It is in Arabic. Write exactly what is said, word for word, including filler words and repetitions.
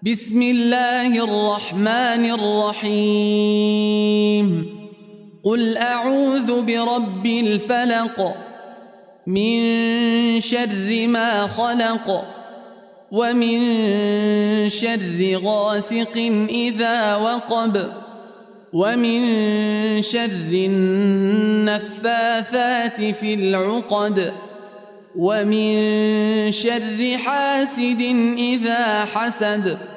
بسم الله الرحمن الرحيم قل أعوذ برب الفلق من شر ما خلق ومن شر غاسق إذا وقب ومن شر النفاثات في العقد ومن شر حاسد إذا حسد